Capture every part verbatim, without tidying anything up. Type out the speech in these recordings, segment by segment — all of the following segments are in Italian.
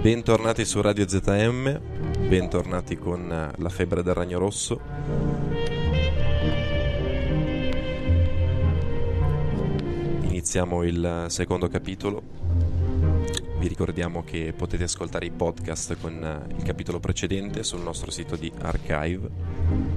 Bentornati su Radio Z M, bentornati con La febbre del ragno rosso. Iniziamo il secondo capitolo. Vi ricordiamo che potete ascoltare i podcast con il capitolo precedente sul nostro sito di Archive.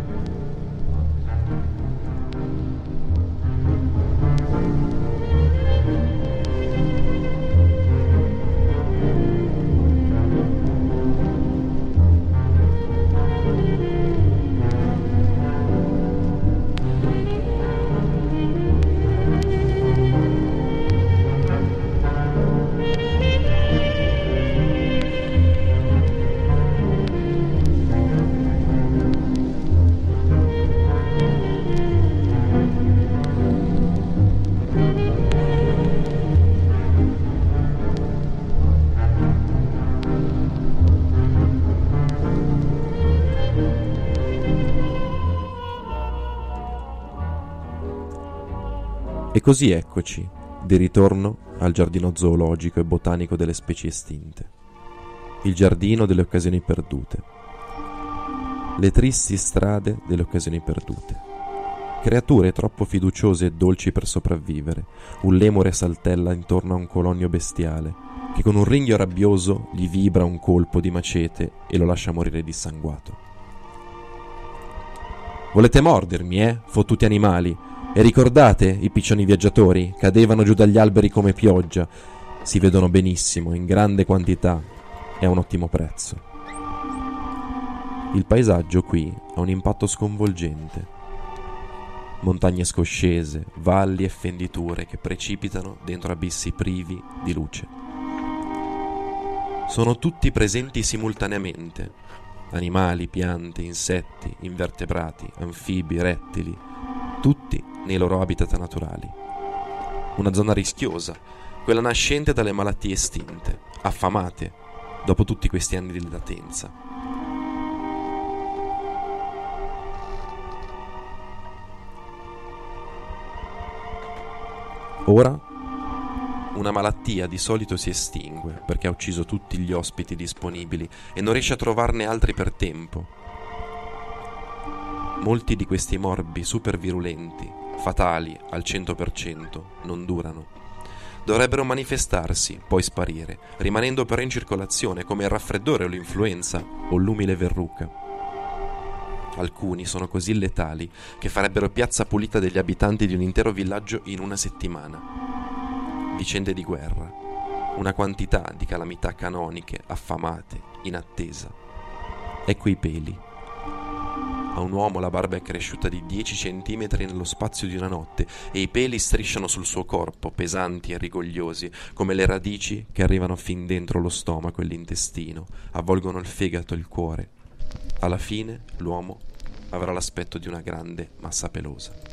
E così eccoci, di ritorno al giardino zoologico e botanico delle specie estinte, il giardino delle occasioni perdute, le tristi strade delle occasioni perdute, creature troppo fiduciose e dolci per sopravvivere, un lemure saltella intorno a un colonnio bestiale, che con un ringhio rabbioso gli vibra un colpo di macete e lo lascia morire dissanguato. Volete mordermi, eh, fottuti animali? E ricordate, i piccioni viaggiatori cadevano giù dagli alberi come pioggia, si vedono benissimo, in grande quantità e a un ottimo prezzo. Il paesaggio qui ha un impatto sconvolgente. Montagne scoscese, valli e fenditure che precipitano dentro abissi privi di luce. Sono tutti presenti simultaneamente: animali, piante, insetti, invertebrati, anfibi, rettili, tutti nei loro habitat naturali. Una zona rischiosa, quella nascente dalle malattie estinte, affamate dopo tutti questi anni di latenza. Ora una malattia di solito si estingue perché ha ucciso tutti gli ospiti disponibili e non riesce a trovarne altri per tempo. Molti di questi morbi super virulenti, fatali al cento per cento, non durano. Dovrebbero manifestarsi, poi sparire, rimanendo però in circolazione come il raffreddore o l'influenza o l'umile verruca. Alcuni sono così letali che farebbero piazza pulita degli abitanti di un intero villaggio in una settimana. Vicende di guerra, una quantità di calamità canoniche, affamate, in attesa. Ecco i peli. A un uomo la barba è cresciuta di dieci centimetri nello spazio di una notte e i peli strisciano sul suo corpo, pesanti e rigogliosi, come le radici che arrivano fin dentro lo stomaco e l'intestino, avvolgono il fegato e il cuore. Alla fine l'uomo avrà l'aspetto di una grande massa pelosa.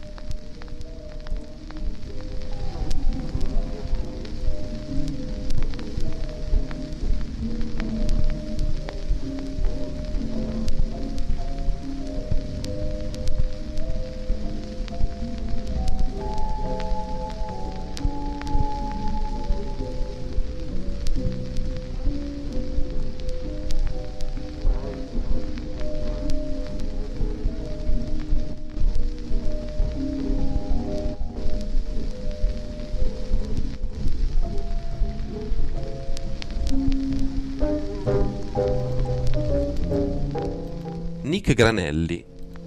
Nick Granelli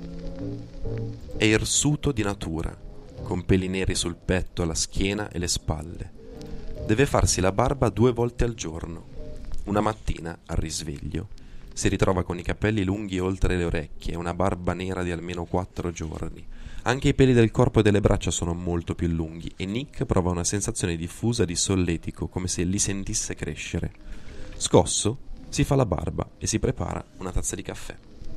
è irsuto di natura, con peli neri sul petto, la schiena e le spalle. Deve farsi la barba due volte al giorno. Una mattina, al risveglio, si ritrova con i capelli lunghi oltre le orecchie e una barba nera di almeno quattro giorni. Anche i peli del corpo e delle braccia sono molto più lunghi e Nick prova una sensazione diffusa di solletico, come se li sentisse crescere. Scosso, si fa la barba e si prepara una tazza di caffè.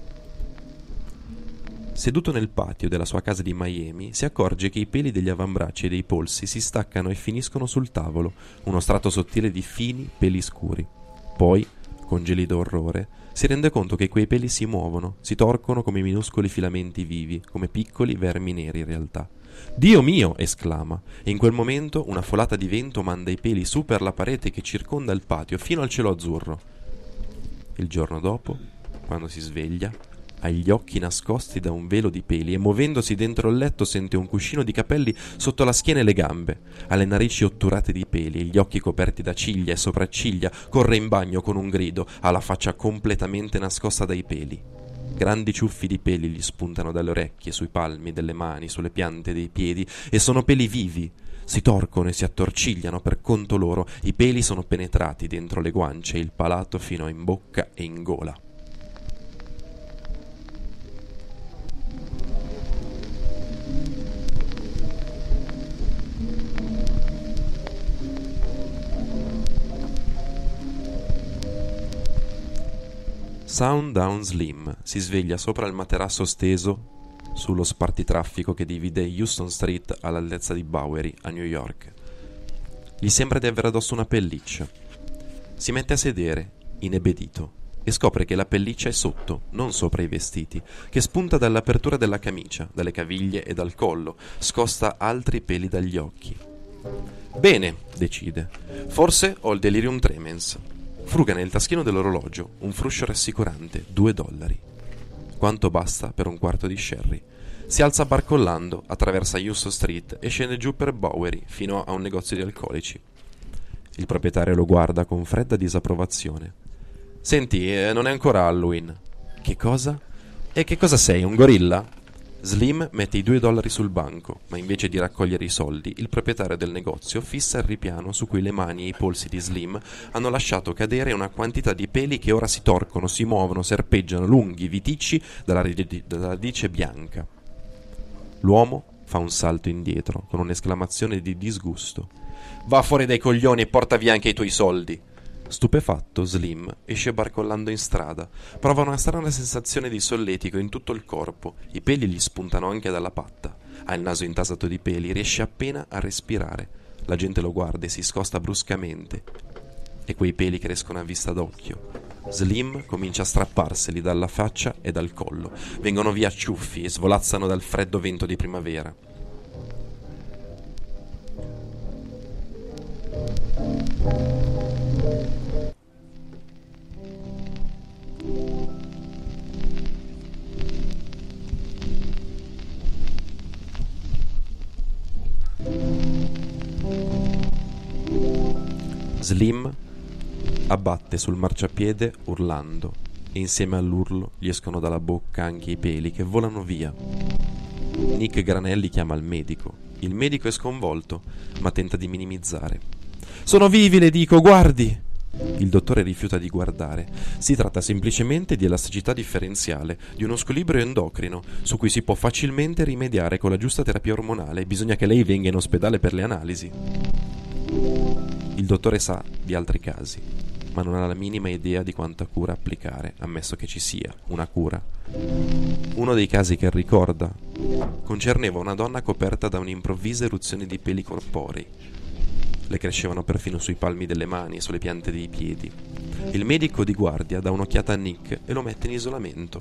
Seduto nel patio della sua casa di Miami, si accorge che i peli degli avambracci e dei polsi si staccano e finiscono sul tavolo, uno strato sottile di fini peli scuri. Poi, con gelido orrore, si rende conto che quei peli si muovono, si torcono come minuscoli filamenti vivi, come piccoli vermi neri in realtà. «Dio mio!» esclama, e in quel momento una folata di vento manda i peli su per la parete che circonda il patio fino al cielo azzurro. Il giorno dopo, quando si sveglia, ha gli occhi nascosti da un velo di peli e muovendosi dentro il letto sente un cuscino di capelli sotto la schiena e le gambe. Ha le narici otturate di peli e gli occhi coperti da ciglia e sopracciglia. Corre in bagno con un grido, ha la faccia completamente nascosta dai peli. Grandi ciuffi di peli gli spuntano dalle orecchie, sui palmi delle mani, sulle piante dei piedi, e sono peli vivi. Si torcono e si attorcigliano per conto loro. I peli sono penetrati dentro le guance e il palato fino in bocca e in gola. Sundown Slim si sveglia sopra il materasso steso sullo spartitraffico che divide Houston Street all'altezza di Bowery, a New York. Gli sembra di avere addosso una pelliccia. Si mette a sedere, inebetito, e scopre che la pelliccia è sotto, non sopra i vestiti, che spunta dall'apertura della camicia, dalle caviglie e dal collo, scosta altri peli dagli occhi. Bene, decide, forse ho il delirium tremens. Fruga nel taschino dell'orologio un fruscio rassicurante, due dollari. Quanto basta per un quarto di sherry. Si alza barcollando, attraversa Houston Street e scende giù per Bowery fino a un negozio di alcolici. Il proprietario lo guarda con fredda disapprovazione. «Senti, eh, non è ancora Halloween». «Che cosa? E che cosa sei, un gorilla?» Slim mette i due dollari sul banco, ma invece di raccogliere i soldi, il proprietario del negozio fissa il ripiano su cui le mani e i polsi di Slim hanno lasciato cadere una quantità di peli che ora si torcono, si muovono, serpeggiano, lunghi, viticci, dalla radice bianca. L'uomo fa un salto indietro, con un'esclamazione di disgusto. «Va fuori dai coglioni e porta via anche i tuoi soldi!» Stupefatto, Slim esce barcollando in strada. Prova una strana sensazione di solletico in tutto il corpo. I peli gli spuntano anche dalla patta. Ha il naso intasato di peli, riesce appena a respirare. La gente lo guarda e si scosta bruscamente. E quei peli crescono a vista d'occhio. Slim comincia a strapparseli dalla faccia e dal collo. Vengono via ciuffi e svolazzano dal freddo vento di primavera. Slim abbatte sul marciapiede urlando e insieme all'urlo gli escono dalla bocca anche i peli che volano via. Nick Granelli chiama il medico. Il medico è sconvolto, ma tenta di minimizzare. «Sono vivi, le dico, guardi!» Il dottore rifiuta di guardare. Si tratta semplicemente di elasticità differenziale, di uno squilibrio endocrino, su cui si può facilmente rimediare con la giusta terapia ormonale. Bisogna che lei venga in ospedale per le analisi. Il dottore sa di altri casi, ma non ha la minima idea di quanta cura applicare, ammesso che ci sia una cura. Uno dei casi che ricorda concerneva una donna coperta da un'improvvisa eruzione di peli corporei. Le crescevano perfino sui palmi delle mani e sulle piante dei piedi. Il medico di guardia dà un'occhiata a Nick e lo mette in isolamento.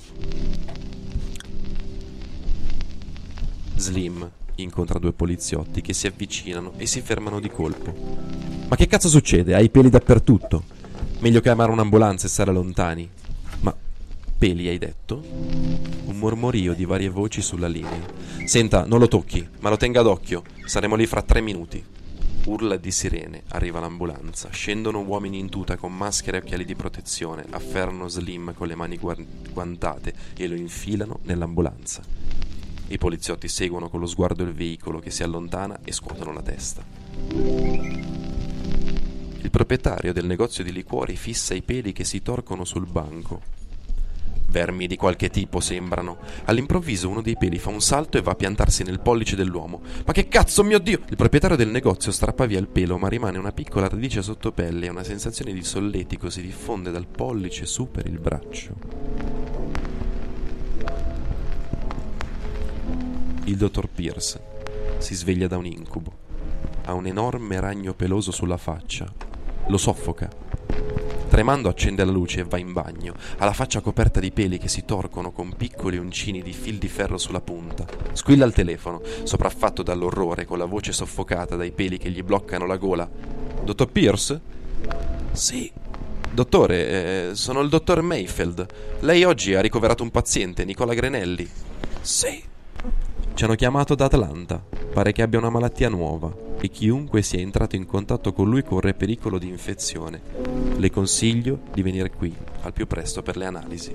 Slim incontra due poliziotti che si avvicinano e si fermano di colpo. «Ma che cazzo succede? Hai peli dappertutto. Meglio chiamare un'ambulanza e stare lontani». «Ma peli hai detto?» Un mormorio di varie voci sulla linea. «Senta, non lo tocchi, ma lo tenga d'occhio. Saremo lì fra tre minuti». Urla di sirene, arriva l'ambulanza. Scendono uomini in tuta con maschere e occhiali di protezione, afferrano Slim con le mani guantate e lo infilano nell'ambulanza. I poliziotti seguono con lo sguardo il veicolo che si allontana e scuotono la testa. Il proprietario del negozio di liquori fissa i peli che si torcono sul banco. Vermi di qualche tipo sembrano. All'improvviso uno dei peli fa un salto e va a piantarsi nel pollice dell'uomo. «Ma che cazzo, mio Dio!» Il proprietario del negozio strappa via il pelo, ma rimane una piccola radice sotto pelle e una sensazione di solletico si diffonde dal pollice su per il braccio. Il dottor Pierce si sveglia da un incubo. Ha un enorme ragno peloso sulla faccia. Lo soffoca. Tremando accende la luce e va in bagno. Ha la faccia coperta di peli che si torcono con piccoli uncini di fil di ferro sulla punta. Squilla il telefono, sopraffatto dall'orrore, con la voce soffocata dai peli che gli bloccano la gola. Dottor Pierce? Sì. Dottore, eh, sono il dottor Mayfield. Lei oggi ha ricoverato un paziente, Nicola Grenelli. Sì. Ci hanno chiamato da Atlanta. Pare che abbia una malattia nuova e chiunque sia entrato in contatto con lui corre pericolo di infezione. Le consiglio di venire qui al più presto per le analisi.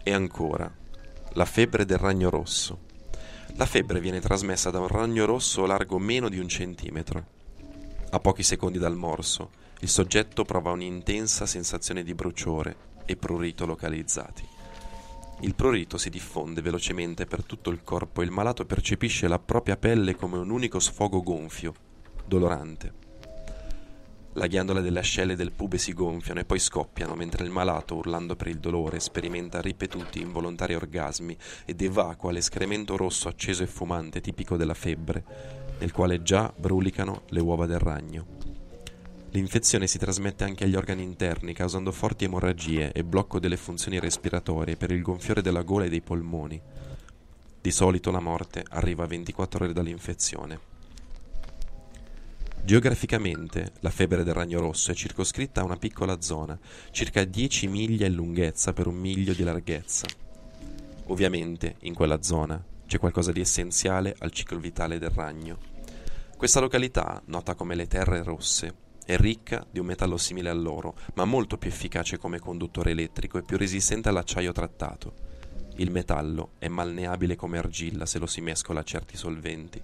E ancora, la febbre del ragno rosso. La febbre viene trasmessa da un ragno rosso largo meno di un centimetro. A pochi secondi dal morso, il soggetto prova un'intensa sensazione di bruciore e prurito localizzati. Il prurito si diffonde velocemente per tutto il corpo e il malato percepisce la propria pelle come un unico sfogo gonfio, dolorante. La ghiandola delle ascelle del pube si gonfiano e poi scoppiano, mentre il malato, urlando per il dolore, sperimenta ripetuti involontari orgasmi ed evacua l'escremento rosso acceso e fumante tipico della febbre, nel quale già brulicano le uova del ragno. L'infezione si trasmette anche agli organi interni, causando forti emorragie e blocco delle funzioni respiratorie per il gonfiore della gola e dei polmoni. Di solito la morte arriva a ventiquattro ore dall'infezione. Geograficamente, la febbre del ragno rosso è circoscritta a una piccola zona, circa dieci miglia in lunghezza per un miglio di larghezza. Ovviamente, in quella zona, c'è qualcosa di essenziale al ciclo vitale del ragno. Questa località, nota come le terre rosse, è ricca di un metallo simile all'oro, ma molto più efficace come conduttore elettrico e più resistente all'acciaio trattato. Il metallo è malleabile come argilla se lo si mescola a certi solventi.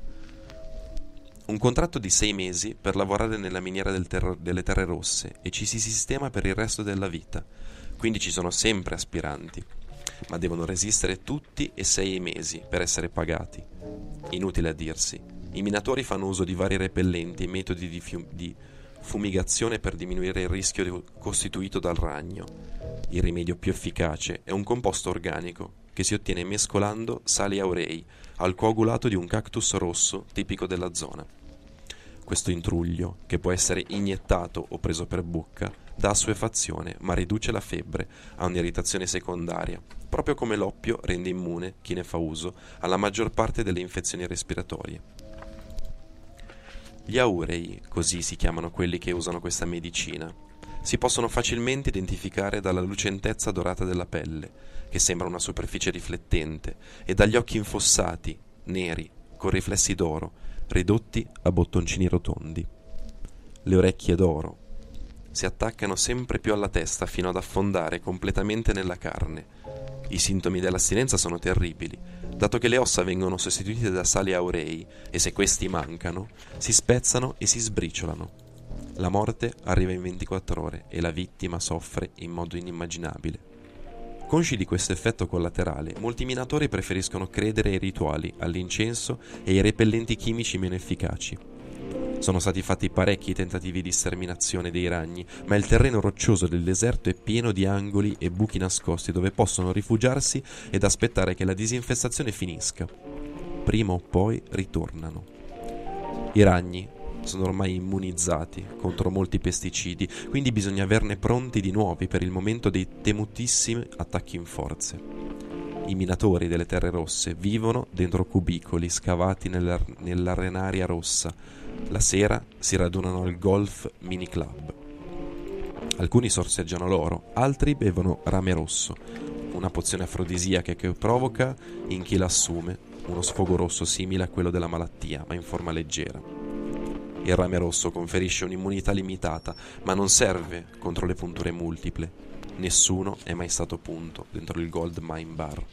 Un contratto di sei mesi per lavorare nella miniera del ter- delle terre rosse e ci si sistema per il resto della vita, quindi ci sono sempre aspiranti, ma devono resistere tutti e sei mesi per essere pagati. Inutile a dirsi, i minatori fanno uso di vari repellenti e metodi di, fium- di fumigazione per diminuire il rischio costituito dal ragno. Il rimedio più efficace è un composto organico che si ottiene mescolando sali aurei al coagulato di un cactus rosso tipico della zona. Questo intruglio, che può essere iniettato o preso per bocca, dà assuefazione ma riduce la febbre, ha un'irritazione secondaria, proprio come l'oppio rende immune chi ne fa uso alla maggior parte delle infezioni respiratorie. Gli aurei, così si chiamano quelli che usano questa medicina, si possono facilmente identificare dalla lucentezza dorata della pelle, che sembra una superficie riflettente, e dagli occhi infossati, neri, con riflessi d'oro, ridotti a bottoncini rotondi. Le orecchie d'oro si attaccano sempre più alla testa fino ad affondare completamente nella carne. I sintomi dell'astinenza sono terribili, dato che le ossa vengono sostituite da sali aurei e se questi mancano, si spezzano e si sbriciolano. La morte arriva in ventiquattro ore e la vittima soffre in modo inimmaginabile. Consci di questo effetto collaterale, molti minatori preferiscono credere ai rituali, all'incenso e ai repellenti chimici meno efficaci. Sono stati fatti parecchi tentativi di sterminazione dei ragni, ma il terreno roccioso del deserto è pieno di angoli e buchi nascosti dove possono rifugiarsi ed aspettare che la disinfestazione finisca. Prima o poi ritornano. I ragni sono ormai immunizzati contro molti pesticidi, quindi bisogna averne pronti di nuovi per il momento dei temutissimi attacchi in forze. I minatori delle terre rosse vivono dentro cubicoli scavati nella, nell'arenaria rossa. La sera si radunano al Golf Mini Club. Alcuni sorseggiano l'oro, altri bevono rame rosso, una pozione afrodisiaca che provoca in chi l'assume uno sfogo rosso simile a quello della malattia, ma in forma leggera. Il rame rosso conferisce un'immunità limitata, ma non serve contro le punture multiple. Nessuno è mai stato punto dentro il Gold Mine Bar.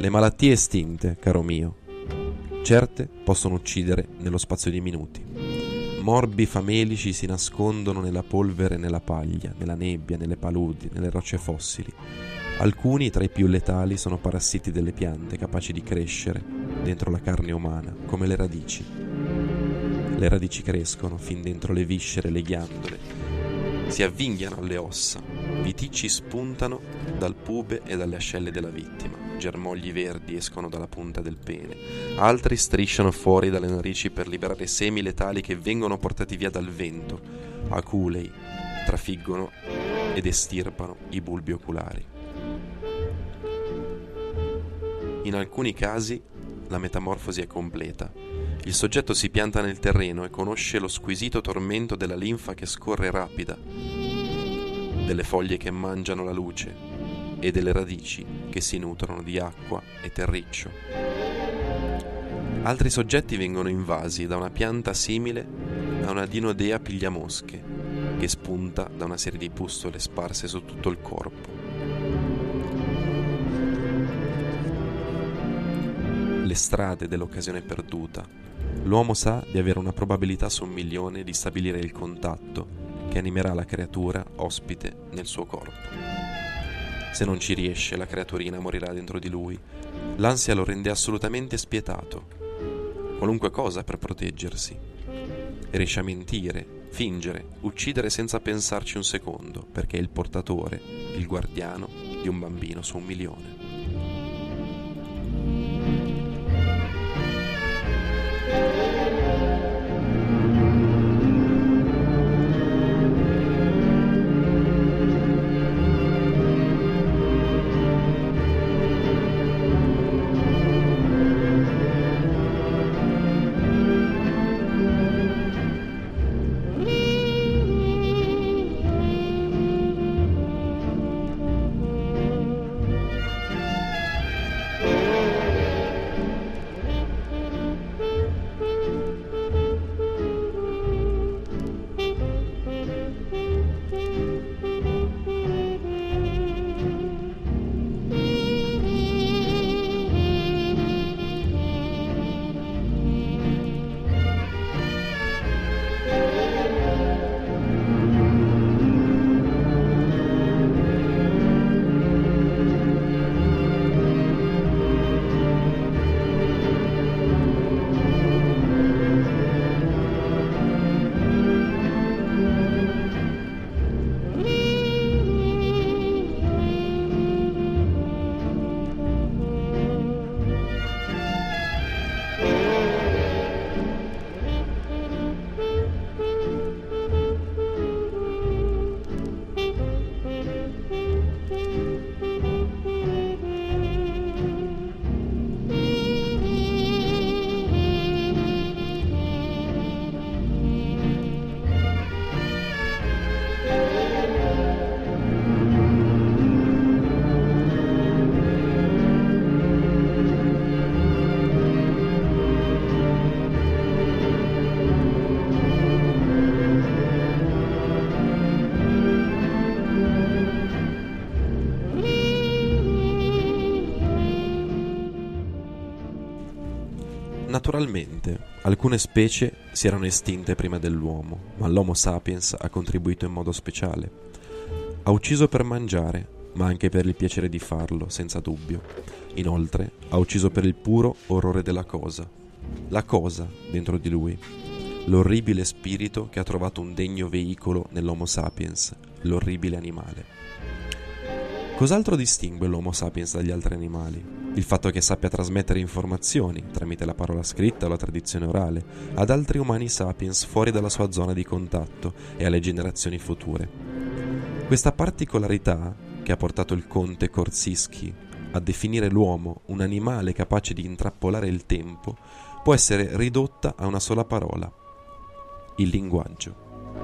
le malattie estinte, caro mio. Certe possono uccidere nello spazio di minuti. Morbi famelici si nascondono nella polvere e nella paglia, nella nebbia, nelle paludi, nelle rocce fossili. Alcuni tra i più letali sono parassiti delle piante capaci di crescere dentro la carne umana, come le radici. Le radici crescono fin dentro le viscere e le ghiandole, si avvinghiano alle ossa, viticci spuntano dal pube e dalle ascelle della vittima, germogli verdi escono dalla punta del pene, altri strisciano fuori dalle narici per liberare semi letali che vengono portati via dal vento, aculei trafiggono ed estirpano i bulbi oculari. In alcuni casi la metamorfosi è completa. Il soggetto si pianta nel terreno e conosce lo squisito tormento della linfa che scorre rapida, delle foglie che mangiano la luce e delle radici che si nutrono di acqua e terriccio. Altri soggetti vengono invasi da una pianta simile a una dinodea pigliamosche che spunta da una serie di pustole sparse su tutto il corpo. Le strade dell'occasione perduta. L'uomo sa di avere una probabilità su un milione di stabilire il contatto che animerà la creatura ospite nel suo corpo. Se non ci riesce, la creaturina morirà dentro di lui. L'ansia lo rende assolutamente spietato. Qualunque cosa per proteggersi. Riesce a mentire, fingere, uccidere senza pensarci un secondo, perché è il portatore, il guardiano di un bambino su un milione. Naturalmente, alcune specie si erano estinte prima dell'uomo, ma l'Homo sapiens ha contribuito in modo speciale. Ha ucciso per mangiare, ma anche per il piacere di farlo, senza dubbio. Inoltre, ha ucciso per il puro orrore della cosa. La cosa dentro di lui. L'orribile spirito che ha trovato un degno veicolo nell'Homo sapiens, l'orribile animale. Cos'altro distingue l'Homo sapiens dagli altri animali? Il fatto che sappia trasmettere informazioni, tramite la parola scritta o la tradizione orale, ad altri umani sapiens fuori dalla sua zona di contatto e alle generazioni future. Questa particolarità, che ha portato il conte Korzybski a definire l'uomo un animale capace di intrappolare il tempo, può essere ridotta a una sola parola: il linguaggio.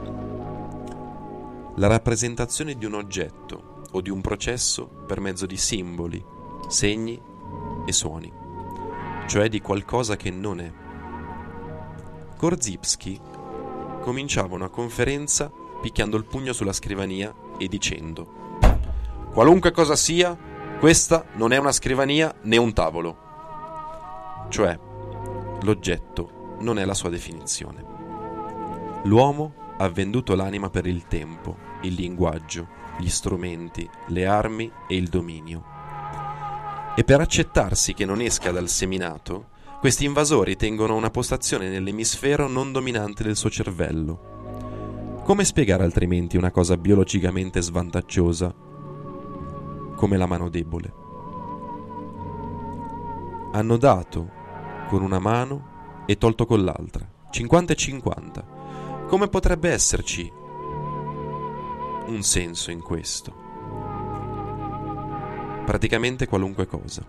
La rappresentazione di un oggetto o di un processo per mezzo di simboli, segni e suoni, cioè di qualcosa che non è. Korzybski cominciava una conferenza picchiando il pugno sulla scrivania e dicendo: qualunque cosa sia, Questa non è una scrivania né un tavolo. Cioè, l'oggetto non è la sua definizione. L'uomo ha venduto l'anima per il tempo, il linguaggio, gli strumenti, le armi e il dominio. E per accettarsi che non esca dal seminato, questi invasori tengono una postazione nell'emisfero non dominante del suo cervello. Come spiegare altrimenti una cosa biologicamente svantaggiosa come la mano debole? Hanno dato con una mano e tolto con l'altra, cinquanta e cinquanta. Come potrebbe esserci un senso in questo? Praticamente qualunque cosa.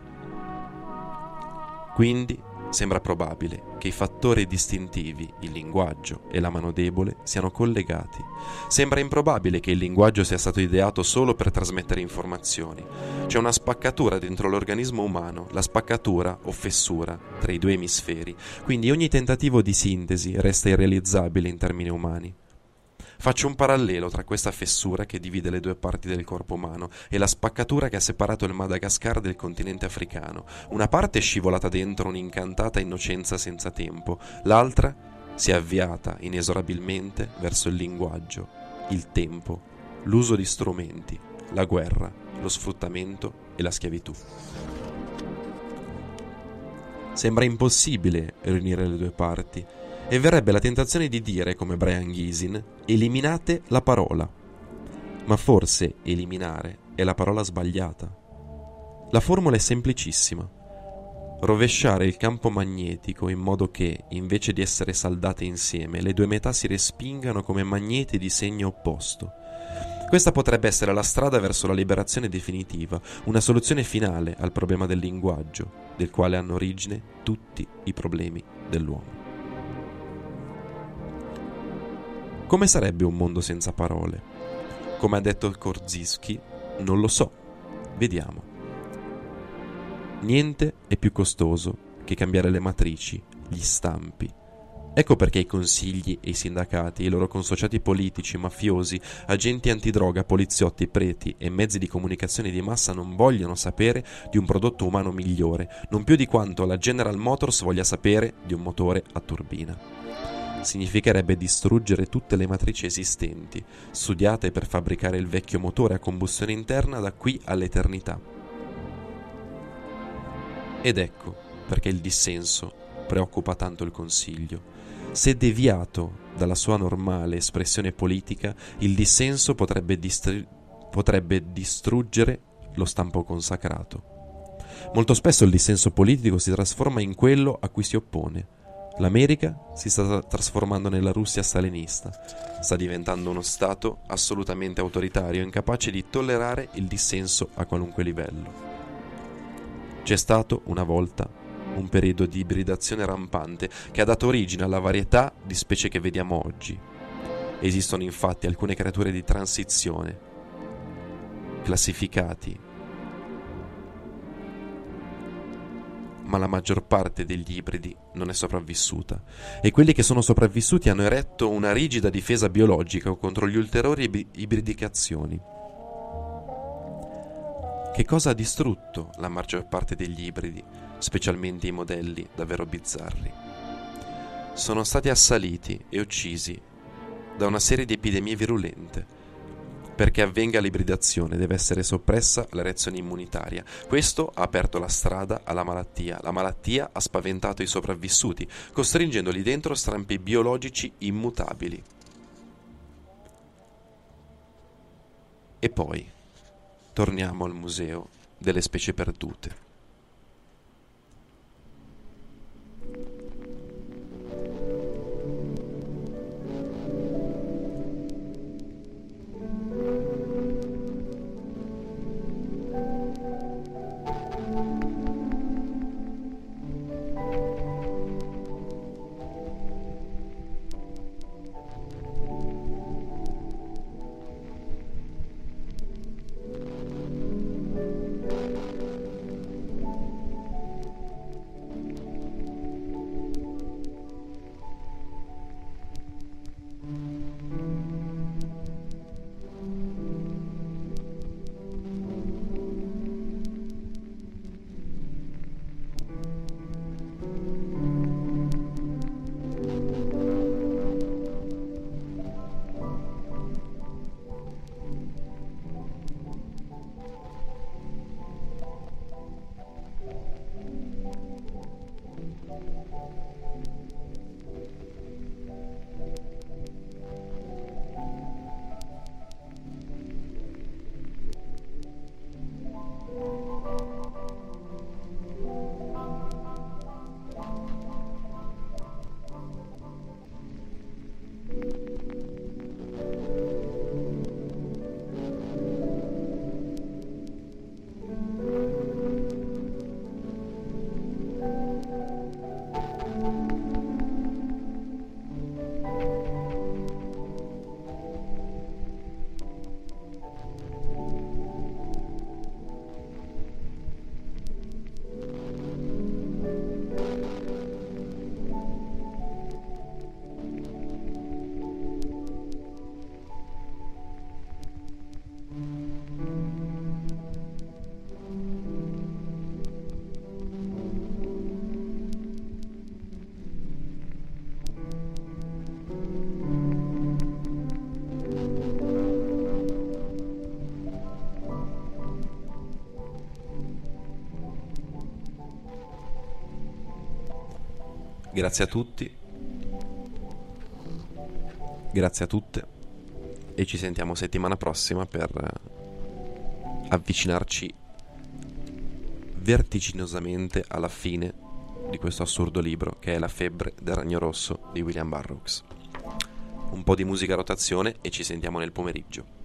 Quindi sembra probabile che i fattori distintivi, il linguaggio e la mano debole, siano collegati. Sembra improbabile che il linguaggio sia stato ideato solo per trasmettere informazioni. C'è una spaccatura dentro l'organismo umano, la spaccatura o fessura tra i due emisferi, quindi ogni tentativo di sintesi resta irrealizzabile in termini umani. Faccio un parallelo tra questa fessura che divide le due parti del corpo umano e la spaccatura che ha separato il Madagascar del continente africano. Una parte è scivolata dentro un'incantata innocenza senza tempo, l'altra si è avviata inesorabilmente verso il linguaggio, il tempo, l'uso di strumenti, la guerra, lo sfruttamento e la schiavitù. Sembra impossibile riunire le due parti, e verrebbe la tentazione di dire, come Brian Gysin, eliminate la parola. Ma forse eliminare è la parola sbagliata. La formula è semplicissima. Rovesciare il campo magnetico in modo che, invece di essere saldate insieme, le due metà si respingano come magneti di segno opposto. Questa potrebbe essere la strada verso la liberazione definitiva, una soluzione finale al problema del linguaggio, del quale hanno origine tutti i problemi dell'uomo. Come sarebbe un mondo senza parole? Come ha detto Korzybski, non lo so. Vediamo. Niente è più costoso che cambiare le matrici, gli stampi. Ecco perché i consigli e i sindacati, i loro consociati politici, mafiosi, agenti antidroga, poliziotti, preti e mezzi di comunicazione di massa non vogliono sapere di un prodotto umano migliore, non più di quanto la General Motors voglia sapere di un motore a turbina. Significherebbe distruggere tutte le matrici esistenti, studiate per fabbricare il vecchio motore a combustione interna da qui all'eternità. Ed ecco perché il dissenso preoccupa tanto il Consiglio. Se deviato dalla sua normale espressione politica, il dissenso potrebbe, distri- potrebbe distruggere lo stampo consacrato. Molto spesso il dissenso politico si trasforma in quello a cui si oppone. L'America si sta trasformando nella Russia stalinista, sta diventando uno Stato assolutamente autoritario, incapace di tollerare il dissenso a qualunque livello. C'è stato, una volta, un periodo di ibridazione rampante che ha dato origine alla varietà di specie che vediamo oggi. Esistono infatti alcune creature di transizione, classificati, ma la maggior parte degli ibridi non è sopravvissuta, e quelli che sono sopravvissuti hanno eretto una rigida difesa biologica contro gli ulteriori ib- ibridicazioni. Che cosa ha distrutto la maggior parte degli ibridi, specialmente i modelli davvero bizzarri? Sono stati assaliti e uccisi da una serie di epidemie virulente. Perché avvenga l'ibridazione deve essere soppressa la reazione immunitaria. Questo ha aperto la strada alla malattia. La malattia ha spaventato i sopravvissuti, costringendoli dentro strampi biologici immutabili. E poi torniamo al museo delle specie perdute. Grazie a tutti, grazie a tutte e ci sentiamo settimana prossima per avvicinarci vertiginosamente alla fine di questo assurdo libro che è La febbre del ragno rosso di William Burroughs. Un po' di musica a rotazione e ci sentiamo nel pomeriggio.